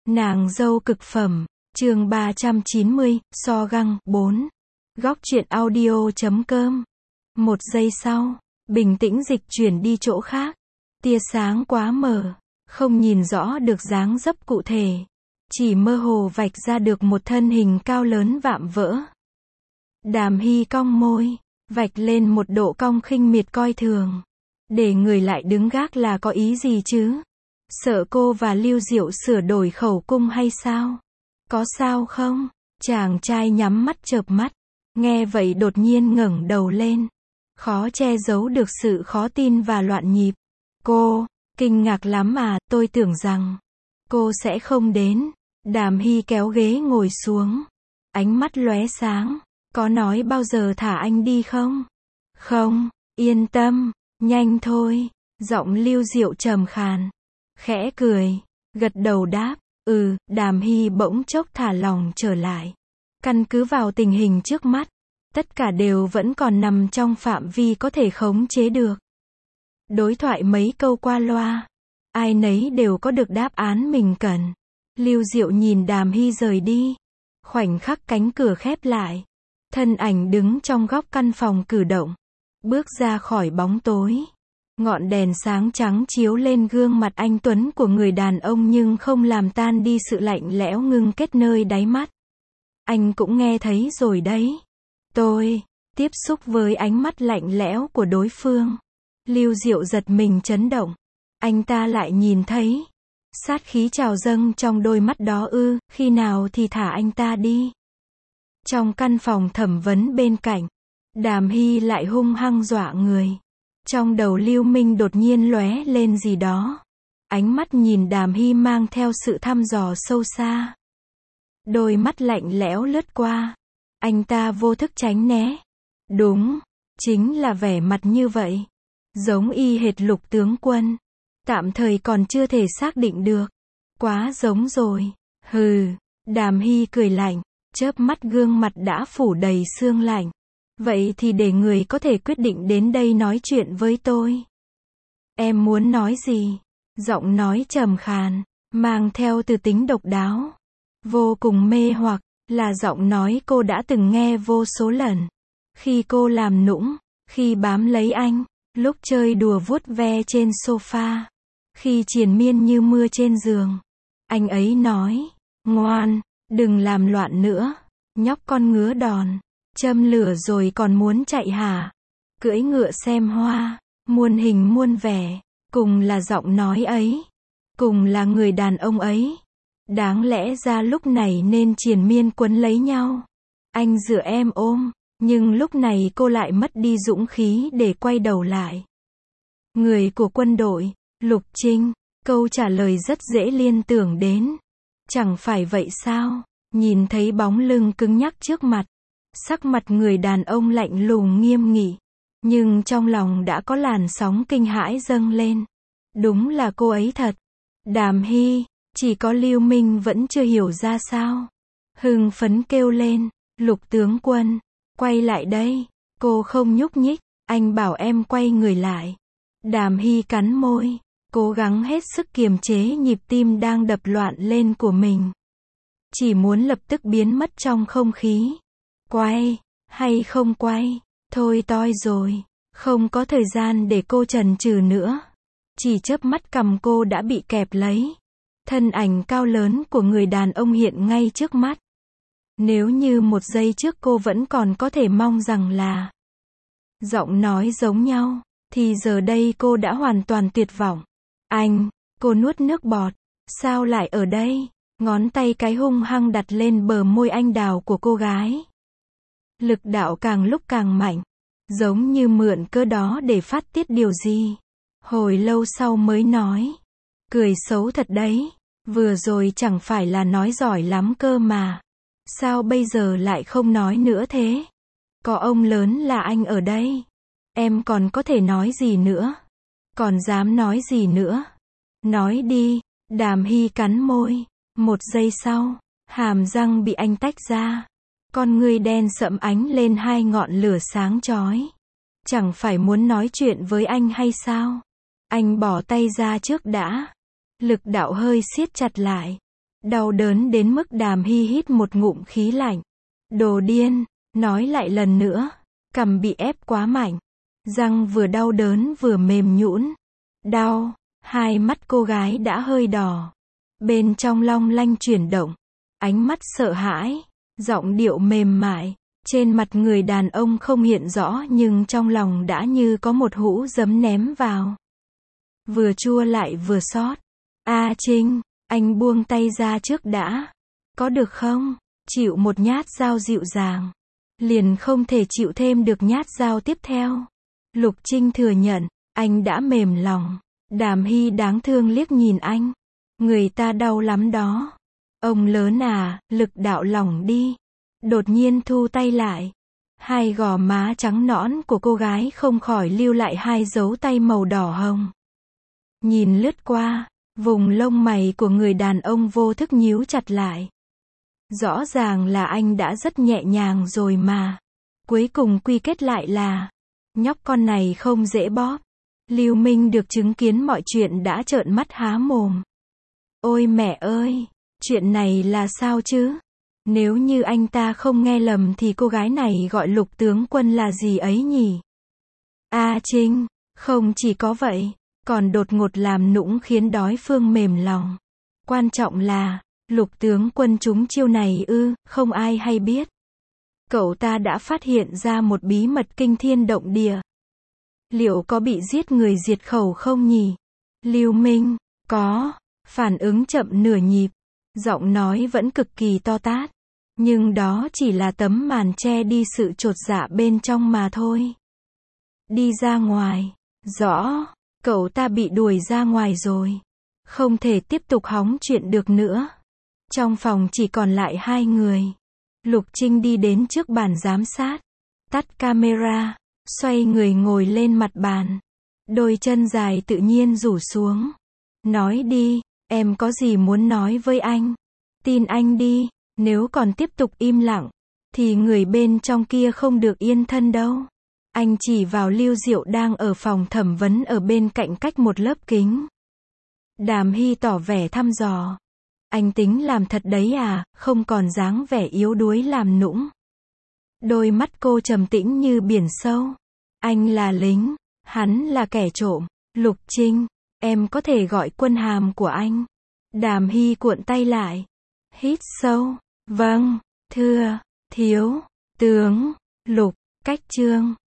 Nàng dâu cực phẩm, chương 390, so găng, 4. Góc truyện audio.com. Một giây sau, bình tĩnh dịch chuyển đi chỗ khác. Tia sáng quá mờ, không nhìn rõ được dáng dấp cụ thể. Chỉ mơ hồ vạch ra được một thân hình cao lớn vạm vỡ. Đàm Hy cong môi, vạch lên một độ cong khinh miệt coi thường. Để người lại đứng gác là có ý gì chứ? Sợ cô và Lưu Diệu sửa đổi khẩu cung hay sao? Có sao không? Chàng trai nhắm mắt chợp mắt. Nghe vậy đột nhiên ngẩng đầu lên. Khó che giấu được sự khó tin và loạn nhịp. Cô, kinh ngạc lắm à, tôi tưởng rằng cô sẽ không đến. Đàm Hy kéo ghế ngồi xuống. Ánh mắt lóe sáng. Có nói bao giờ thả anh đi không? Không, yên tâm, nhanh thôi. Giọng Lưu Diệu trầm khàn. Khẽ cười, gật đầu đáp, Đàm Hy bỗng chốc thả lòng trở lại. Căn cứ vào tình hình trước mắt, tất cả đều vẫn còn nằm trong phạm vi có thể khống chế được. Đối thoại mấy câu qua loa, ai nấy đều có được đáp án mình cần. Lưu Diệu nhìn Đàm Hy rời đi. Khoảnh khắc cánh cửa khép lại, thân ảnh đứng trong góc căn phòng cử động, bước ra khỏi bóng tối. Ngọn đèn sáng trắng chiếu lên gương mặt anh tuấn của người đàn ông nhưng không làm tan đi sự lạnh lẽo ngưng kết nơi đáy mắt. Anh cũng nghe thấy rồi đấy. Tôi tiếp xúc với ánh mắt lạnh lẽo của đối phương. Lưu Diệu giật mình chấn động. Anh ta lại nhìn thấy sát khí trào dâng trong đôi mắt đó ư? Khi nào thì thả anh ta đi? Trong căn phòng thẩm vấn bên cạnh, Đàm Hy lại hung hăng dọa người. Trong đầu Lưu Minh đột nhiên lóe lên gì đó. Ánh mắt nhìn Đàm Hy mang theo sự thăm dò sâu xa. Đôi mắt lạnh lẽo lướt qua. Anh ta vô thức tránh né. Đúng, chính là vẻ mặt như vậy. Giống y hệt Lục tướng quân. Tạm thời còn chưa thể xác định được. Quá giống rồi. Hừ, Đàm Hy cười lạnh, chớp mắt gương mặt đã phủ đầy sương lạnh. Vậy thì để người có thể quyết định đến đây nói chuyện với tôi. Em muốn nói gì? Giọng nói trầm khàn, mang theo từ tính độc đáo. Vô cùng mê hoặc, là giọng nói cô đã từng nghe vô số lần. Khi cô làm nũng, khi bám lấy anh, lúc chơi đùa vuốt ve trên sofa, khi triền miên như mưa trên giường. Anh ấy nói, ngoan, đừng làm loạn nữa, nhóc con ngứa đòn. Châm lửa rồi còn muốn chạy hả? Cưỡi ngựa xem hoa, muôn hình muôn vẻ, cùng là giọng nói ấy, cùng là người đàn ông ấy. Đáng lẽ ra lúc này nên triền miên quấn lấy nhau. Anh dựa em ôm, nhưng lúc này cô lại mất đi dũng khí để quay đầu lại. Người của quân đội, Lục Trinh, câu trả lời rất dễ liên tưởng đến. Chẳng phải vậy sao? Nhìn thấy bóng lưng cứng nhắc trước mặt. Sắc mặt người đàn ông lạnh lùng nghiêm nghị, nhưng trong lòng đã có làn sóng kinh hãi dâng lên. Đúng là cô ấy thật. Đàm Hy, chỉ có Lưu Minh vẫn chưa hiểu ra sao. Hưng phấn kêu lên, Lục tướng quân, quay lại đây. Cô không nhúc nhích, anh bảo em quay người lại. Đàm Hy cắn môi, cố gắng hết sức kiềm chế nhịp tim đang đập loạn lên của mình. Chỉ muốn lập tức biến mất trong không khí. Quay, hay không quay, thôi toi rồi, không có thời gian để cô chần chừ nữa. Chỉ chớp mắt cầm cô đã bị kẹp lấy. Thân ảnh cao lớn của người đàn ông hiện ngay trước mắt. Nếu như một giây trước cô vẫn còn có thể mong rằng là giọng nói giống nhau, thì giờ đây cô đã hoàn toàn tuyệt vọng. Anh, cô nuốt nước bọt, sao lại ở đây? Ngón tay cái hung hăng đặt lên bờ môi anh đào của cô gái. Lực đạo càng lúc càng mạnh, giống như mượn cớ đó để phát tiết điều gì. Hồi lâu sau mới nói, cười xấu thật đấy, vừa rồi chẳng phải là nói giỏi lắm cơ mà. Sao bây giờ lại không nói nữa thế? Có ông lớn là anh ở đây, em còn có thể nói gì nữa? Còn dám nói gì nữa? Nói đi. Đàm Hy cắn môi, một giây sau, hàm răng bị anh tách ra. Con ngươi đen sẫm ánh lên hai ngọn lửa sáng chói. Chẳng phải muốn nói chuyện với anh hay sao? Anh bỏ tay ra trước đã. Lực đạo hơi siết chặt lại. Đau đớn đến mức Đàm Hy hít một ngụm khí lạnh. Đồ điên, nói lại lần nữa. Cằm bị ép quá mạnh. Răng vừa đau đớn vừa mềm nhũn. Đau, hai mắt cô gái đã hơi đỏ. Bên trong long lanh chuyển động. Ánh mắt sợ hãi, giọng điệu mềm mại. Trên mặt người đàn ông không hiện rõ nhưng trong lòng đã như có một hũ giấm ném vào. Vừa chua lại vừa xót. A Trinh, anh buông tay ra trước đã. Có được không? Chịu một nhát dao dịu dàng. Liền không thể chịu thêm được nhát dao tiếp theo. Lục Trinh thừa nhận, anh đã mềm lòng. Đàm Hy đáng thương liếc nhìn anh. Người ta đau lắm đó. Ông lớn à, lực đạo lỏng đi. Đột nhiên thu tay lại. Hai gò má trắng nõn của cô gái không khỏi lưu lại hai dấu tay màu đỏ hồng. Nhìn lướt qua, vùng lông mày của người đàn ông vô thức nhíu chặt lại. Rõ ràng là anh đã rất nhẹ nhàng rồi mà. Cuối cùng quy kết lại là, nhóc con này không dễ bóp. Lưu Minh được chứng kiến mọi chuyện đã trợn mắt há mồm. Ôi mẹ ơi, chuyện này là sao chứ? Nếu như anh ta không nghe lầm thì cô gái này gọi Lục tướng quân là gì ấy nhỉ? A Trinh, không chỉ có vậy, còn đột ngột làm nũng khiến đối phương mềm lòng. Quan trọng là, Lục tướng quân trúng chiêu này không ai hay biết. Cậu ta đã phát hiện ra một bí mật kinh thiên động địa. Liệu có bị giết người diệt khẩu không nhỉ? Lưu Minh, có, phản ứng chậm nửa nhịp. Giọng nói vẫn cực kỳ to tát. Nhưng đó chỉ là tấm màn che đi sự chột dạ bên trong mà thôi. Đi ra ngoài. Rõ, cậu ta bị đuổi ra ngoài rồi. Không thể tiếp tục hóng chuyện được nữa. Trong phòng chỉ còn lại hai người. Lục Trinh đi đến trước bàn giám sát. Tắt camera. Xoay người ngồi lên mặt bàn. Đôi chân dài tự nhiên rủ xuống. Nói đi, em có gì muốn nói với anh? Tin anh đi, nếu còn tiếp tục im lặng, thì người bên trong kia không được yên thân đâu. Anh chỉ vào Lưu Diệu đang ở phòng thẩm vấn ở bên cạnh cách một lớp kính. Đàm Hy tỏ vẻ thăm dò. Anh tính làm thật đấy à, không còn dáng vẻ yếu đuối làm nũng. Đôi mắt cô trầm tĩnh như biển sâu. Anh là lính, hắn là kẻ trộm. Lục Trinh, em có thể gọi quân hàm của anh. Đàm Hy cuộn tay lại. Hít sâu. Vâng, thưa, thiếu, tướng, Lục, cách chương.